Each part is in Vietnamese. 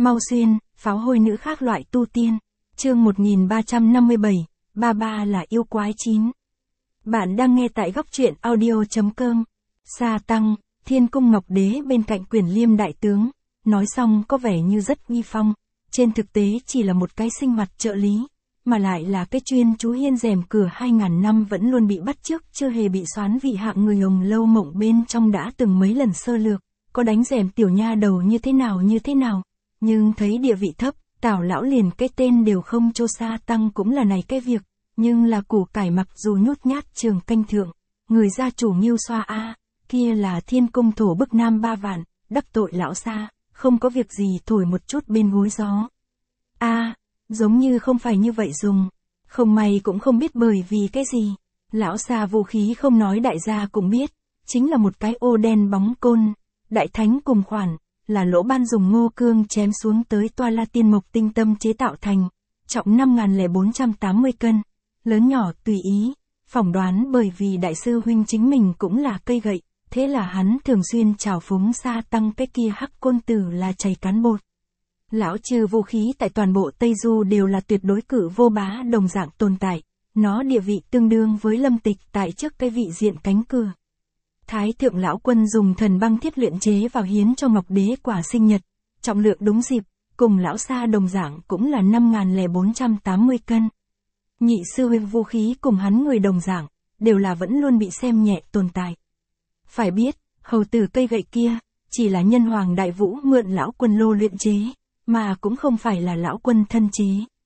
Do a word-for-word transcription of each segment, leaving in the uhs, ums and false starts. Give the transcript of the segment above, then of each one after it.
Mau Xuyên, pháo hôi nữ khác loại tu tiên. Chương một nghìn ba trăm năm mươi bảy, ba ba là yêu quái chín. Bạn đang nghe tại góc truyện audio.com. Sa Tăng, Thiên Cung Ngọc Đế bên cạnh Quyền Liêm đại tướng, nói xong có vẻ như rất uy phong, trên thực tế chỉ là một cái sinh hoạt trợ lý, mà lại là cái chuyên chú hiên rèm cửa hai ngàn năm vẫn luôn bị bắt chước, chưa hề bị soán vị hạng người hồng lâu mộng bên trong đã từng mấy lần sơ lược, có đánh rèm tiểu nha đầu như thế nào như thế nào, nhưng thấy địa vị thấp, Tào lão liền cái tên đều không cho. Sa Tăng cũng là này cái việc, nhưng là củ cải mặc dù nhút nhát trường canh thượng, người gia chủ Nghiêu Xoa a, kia là Thiên Cung thổ bức nam ba vạn, đắc tội lão Sa, không có việc gì thổi một chút bên gối gió. A, à, giống như không phải như vậy dùng, không may cũng không biết bởi vì cái gì, lão Sa vũ khí không nói đại gia cũng biết, chính là một cái ô đen bóng côn, đại thánh cùng khoản, là lỗ ban dùng ngô cương chém xuống tới toa la tiên mộc tinh tâm chế tạo thành, trọng năm nghìn bốn trăm tám mươi cân, lớn nhỏ tùy ý, phỏng đoán bởi vì đại sư huynh chính mình cũng là cây gậy, thế là hắn thường xuyên trào phúng Sa Tăng cái kia hắc côn tử là chảy cán bột. Lão trừ vũ khí tại toàn bộ Tây Du đều là tuyệt đối cử vô bá đồng dạng tồn tại, nó địa vị tương đương với Lâm Tịch tại trước cái vị diện cánh cửa. Thái thượng lão quân dùng thần băng thiết luyện chế vào hiến cho Ngọc Đế quả sinh nhật, trọng lượng đúng dịp, cùng lão Sa đồng dạng cũng là năm nghìn bốn trăm tám mươi cân. Nhị sư huynh vũ khí cùng hắn người đồng dạng, đều là vẫn luôn bị xem nhẹ tồn tại. Phải biết, hầu tử cây gậy kia, chỉ là nhân hoàng đại vũ mượn lão quân lô luyện chế, mà cũng không phải là lão quân thân chế.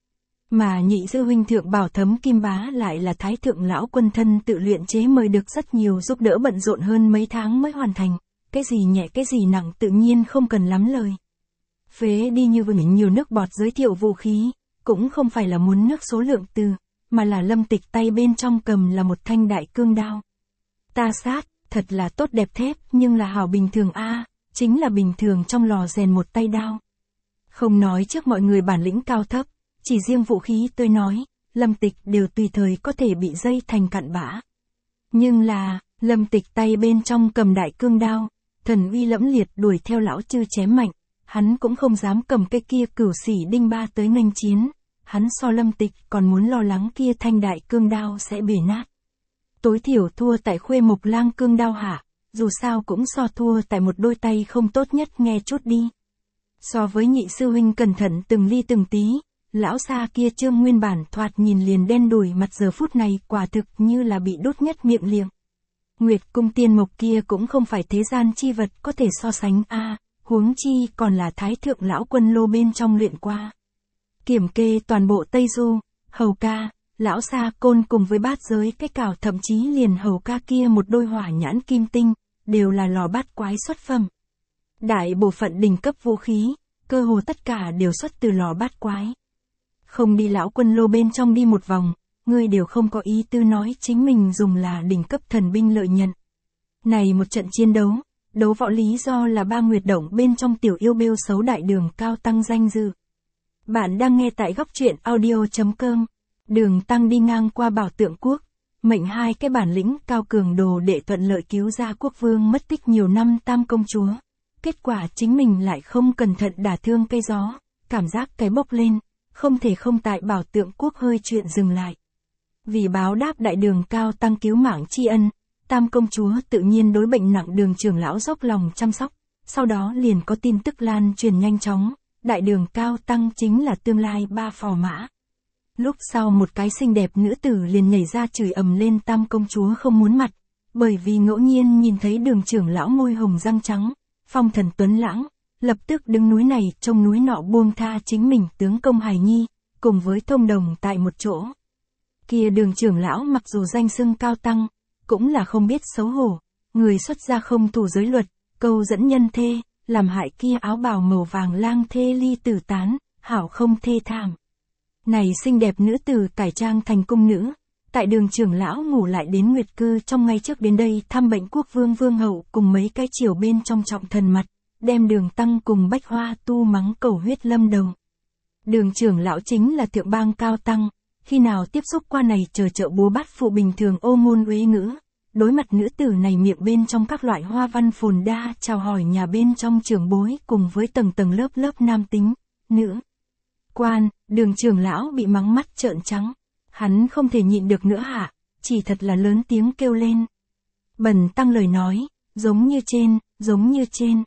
Mà nhị sư huynh thượng bảo thấm kim bá lại là thái thượng lão quân thân tự luyện chế, mời được rất nhiều giúp đỡ bận rộn hơn mấy tháng mới hoàn thành, cái gì nhẹ cái gì nặng tự nhiên không cần lắm lời. Phế đi như vừa nhiều nước bọt giới thiệu vũ khí, cũng không phải là muốn nước số lượng từ, mà là Lâm Tịch tay bên trong cầm là một thanh đại cương đao. Ta sát, thật là tốt đẹp thép nhưng là hảo bình thường a, à, chính là bình thường trong lò rèn một tay đao. Không nói trước mọi người bản lĩnh cao thấp, chỉ riêng vũ khí tôi nói, Lâm Tịch đều tùy thời có thể bị dây thành cặn bã. Nhưng là, Lâm Tịch tay bên trong cầm đại cương đao, thần uy lẫm liệt đuổi theo lão chư chém mạnh, hắn cũng không dám cầm cái kia cửu xỉ đinh ba tới nghênh chiến, hắn so Lâm Tịch còn muốn lo lắng kia thanh đại cương đao sẽ bể nát. Tối thiểu thua tại khuê mục lang cương đao hả, dù sao cũng so thua tại một đôi tay không tốt nhất nghe chút đi. So với nhị sư huynh cẩn thận từng ly từng tí, lão Sa kia trương nguyên bản thoạt nhìn liền đen đủi mặt giờ phút này quả thực như là bị đốt nhất miệng liệng. Nguyệt cung tiên mộc kia cũng không phải thế gian chi vật có thể so sánh a, à, huống chi còn là thái thượng lão quân lô bên trong luyện qua. Kiểm kê toàn bộ Tây Du, hầu ca, lão Sa côn cùng với bát giới cái cào thậm chí liền hầu ca kia một đôi hỏa nhãn kim tinh, đều là lò bát quái xuất phẩm. Đại bộ phận đỉnh cấp vũ khí, cơ hồ tất cả đều xuất từ lò bát quái. Không đi lão quân lô bên trong đi một vòng, ngươi đều không có ý tư nói chính mình dùng là đỉnh cấp thần binh lợi nhận. Này một trận chiến đấu, đấu võ lý do là ba nguyệt động bên trong tiểu yêu bêu xấu đại đường cao tăng danh dự. Bạn đang nghe tại góc truyện audio.com. Đường tăng đi ngang qua Bảo Tượng Quốc, mệnh hai cái bản lĩnh cao cường đồ để thuận lợi cứu ra quốc vương mất tích nhiều năm Tam công chúa. Kết quả chính mình lại không cẩn thận đả thương cây gió, cảm giác cái bốc lên, không thể không tại Bảo Tượng Quốc hơi chuyện dừng lại. Vì báo đáp đại đường cao tăng cứu mạng tri ân, Tam công chúa tự nhiên đối bệnh nặng đường trưởng lão dốc lòng chăm sóc, sau đó liền có tin tức lan truyền nhanh chóng, đại đường cao tăng chính là tương lai ba phò mã. Lúc sau một cái xinh đẹp nữ tử liền nhảy ra chửi ầm lên Tam công chúa không muốn mặt, bởi vì ngẫu nhiên nhìn thấy đường trưởng lão môi hồng răng trắng, phong thần tuấn lãng, lập tức đứng núi này trông núi nọ buông tha chính mình tướng công hài nhi, cùng với thông đồng tại một chỗ. Kia đường trưởng lão mặc dù danh xưng cao tăng, cũng là không biết xấu hổ, người xuất gia không thủ giới luật, câu dẫn nhân thê, làm hại kia áo bào màu vàng lang thê ly tử tán, hảo không thê thảm. Này xinh đẹp nữ tử cải trang thành cung nữ, tại đường trưởng lão ngủ lại đến nguyệt cư trong ngay trước đến đây thăm bệnh quốc vương vương hậu cùng mấy cái chiều bên trong trọng thần mặt, đem đường tăng cùng bách hoa tu mắng cầu huyết lâm đầu. Đường trưởng lão chính là thượng bang cao tăng, khi nào tiếp xúc qua này chờ trợ búa bát phụ bình thường ô ngôn uế ngữ, đối mặt nữ tử này miệng bên trong các loại hoa văn phồn đa chào hỏi nhà bên trong trưởng bối cùng với tầng tầng lớp lớp nam tính, nữ quan, Đường trưởng lão bị mắng mắt trợn trắng. Hắn không thể nhịn được nữa hả, chỉ thật là lớn tiếng kêu lên. Bần tăng lời nói, giống như trên, giống như trên.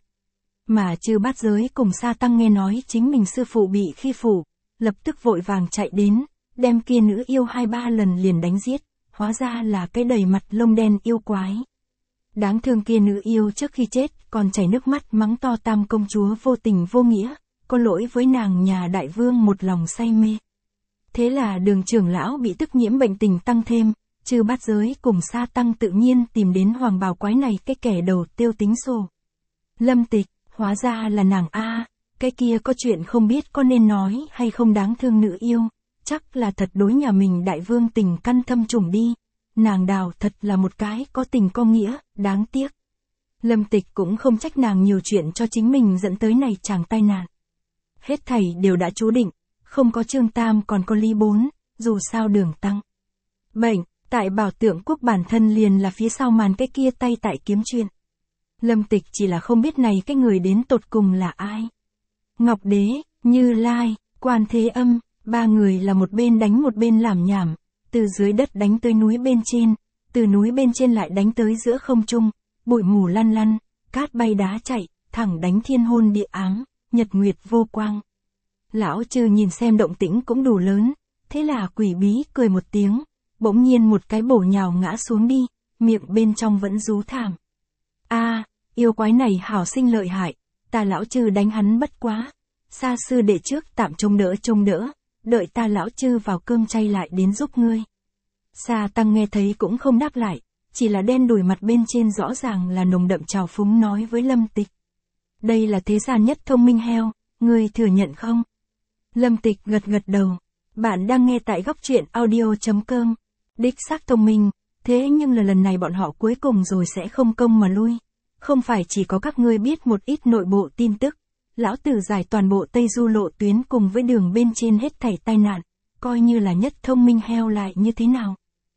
Mà Chư Bát Giới cùng Sa Tăng nghe nói chính mình sư phụ bị khi phụ, lập tức vội vàng chạy đến, đem kia nữ yêu hai ba lần liền đánh giết, hóa ra là cái đầy mặt lông đen yêu quái. Đáng thương kia nữ yêu trước khi chết còn chảy nước mắt mắng to Tam công chúa vô tình vô nghĩa, có lỗi với nàng nhà đại vương một lòng say mê. Thế là Đường trưởng lão bị tức nhiễm bệnh tình tăng thêm, Chư Bát Giới cùng Sa Tăng tự nhiên tìm đến hoàng bào quái này cái kẻ đầu tiêu tính sổ. Lâm Tịch, hóa ra là nàng a, cái kia có chuyện không biết có nên nói hay không đáng thương nữ yêu, chắc là thật đối nhà mình đại vương tình căn thâm trùng đi, nàng Đào thật là một cái có tình có nghĩa, đáng tiếc. Lâm Tịch cũng không trách nàng nhiều chuyện cho chính mình dẫn tới này chàng tai nạn. Hết thảy đều đã chú định, không có Trương Tam còn có Lý Bốn, dù sao Đường tăng bệnh, tại Bảo Tượng Quốc bản thân liền là phía sau màn cái kia tay tại kiếm chuyện. Lâm Tịch chỉ là không biết này cái người đến tột cùng là ai. Ngọc Đế, Như Lai, Quan Thế Âm, ba người là một bên đánh một bên làm nhảm, từ dưới đất đánh tới núi bên trên, từ núi bên trên lại đánh tới giữa không trung, bụi mù lăn lăn, cát bay đá chạy, thẳng đánh thiên hôn địa ám, nhật nguyệt vô quang. Lão Chư nhìn xem động tĩnh cũng đủ lớn, thế là quỷ bí cười một tiếng, bỗng nhiên một cái bổ nhào ngã xuống đi, miệng bên trong vẫn rú thảm. A, à, yêu quái này hảo sinh lợi hại, ta lão Chư đánh hắn bất quá. Sa sư đệ trước tạm trông đỡ trông đỡ, đợi ta lão Chư vào cơm chay lại đến giúp ngươi. Sa Tăng nghe thấy cũng không đáp lại, chỉ là đen đùi mặt bên trên rõ ràng là nồng đậm trào phúng nói với Lâm Tịch. Đây là thế gian nhất thông minh heo, ngươi thừa nhận không? Lâm Tịch gật gật đầu, bạn đang nghe tại góc truyện audio chấm com. Đích xác thông minh, thế nhưng là lần này bọn họ cuối cùng rồi sẽ không công mà lui. Không phải chỉ có các ngươi biết một ít nội bộ tin tức, lão tử giải toàn bộ Tây Du lộ tuyến cùng với đường bên trên hết thảy tai nạn, coi như là nhất thông minh heo lại như thế nào.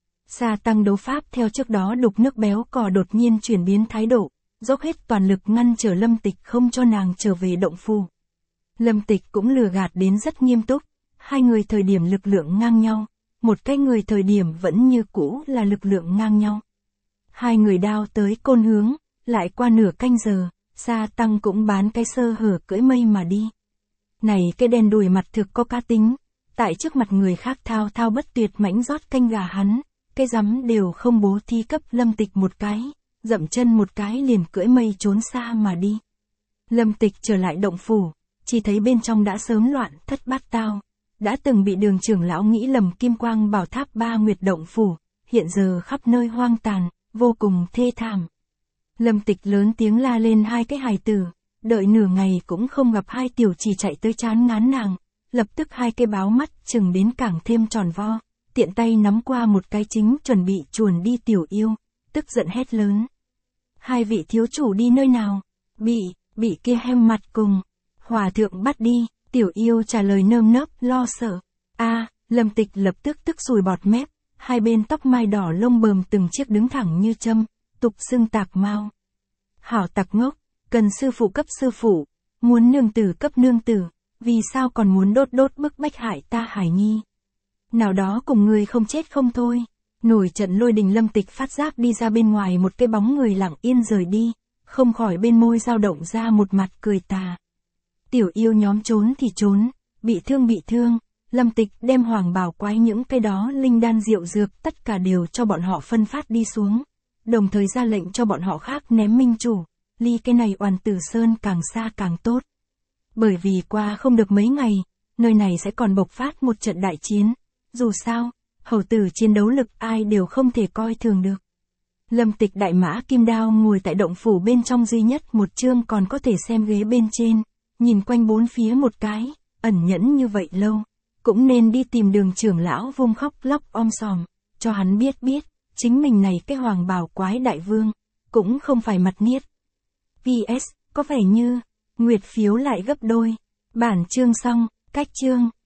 Sa Tăng đấu pháp theo trước đó đục nước béo cò đột nhiên chuyển biến thái độ, dốc hết toàn lực ngăn trở Lâm Tịch không cho nàng trở về động phủ. Lâm Tịch cũng lừa gạt đến rất nghiêm túc, hai người thời điểm lực lượng ngang nhau, một cái người thời điểm vẫn như cũ là lực lượng ngang nhau. Hai người đao tới côn hướng, lại qua nửa canh giờ, Sa Tăng cũng bán cái sơ hở cưỡi mây mà đi. Này cái đen đùi mặt thực có cá tính, tại trước mặt người khác thao thao bất tuyệt mãnh rót canh gà hắn, cái rắm đều không bố thi cấp Lâm Tịch một cái, dậm chân một cái liền cưỡi mây trốn xa mà đi. Lâm Tịch trở lại động phủ, chỉ thấy bên trong đã sớm loạn thất bát tao, đã từng bị Đường trưởng lão nghĩ lầm Kim Quang Bảo Tháp ba nguyệt động phủ, hiện giờ khắp nơi hoang tàn, vô cùng thê thảm. Lâm Tịch lớn tiếng la lên hai cái hài tử, đợi nửa ngày cũng không gặp hai tiểu chỉ chạy tới chán ngán nàng, lập tức hai cái báo mắt chừng đến càng thêm tròn vo, tiện tay nắm qua một cái chính chuẩn bị chuồn đi tiểu yêu, tức giận hét lớn. Hai vị thiếu chủ đi nơi nào? Bị, bị kia hem mặt cùng hòa thượng bắt đi, tiểu yêu trả lời nơm nớp lo sợ. A, à, Lâm Tịch lập tức tức sùi bọt mép, hai bên tóc mai đỏ lông bờm từng chiếc đứng thẳng như châm, tục xưng tạc mau. Hảo tặc ngốc, cần sư phụ cấp sư phụ, muốn nương tử cấp nương tử, vì sao còn muốn đốt đốt bức bách hại ta Hải Nhi? Nào đó cùng người không chết không thôi. Nổi trận lôi đình Lâm Tịch phát giác đi ra bên ngoài một cái bóng người lặng yên rời đi, không khỏi bên môi dao động ra một mặt cười tà. Tiểu yêu nhóm trốn thì trốn, bị thương bị thương, Lâm Tịch đem hoàng bào quái những cái đó linh đan rượu dược tất cả đều cho bọn họ phân phát đi xuống, đồng thời ra lệnh cho bọn họ khác ném minh chủ, ly cái này oàn tử sơn càng xa càng tốt. Bởi vì qua không được mấy ngày, nơi này sẽ còn bộc phát một trận đại chiến, dù sao, hầu tử chiến đấu lực ai đều không thể coi thường được. Lâm Tịch đại mã kim đao ngồi tại động phủ bên trong duy nhất một chương còn có thể xem ghế bên trên, nhìn quanh bốn phía một cái, ẩn nhẫn như vậy lâu, cũng nên đi tìm Đường trưởng lão vung khóc lóc om sòm, cho hắn biết biết, chính mình này cái hoàng bào quái đại vương, cũng không phải mặt niết. pê ét, có vẻ như, nguyệt phiếu lại gấp đôi, bản chương xong, cách chương.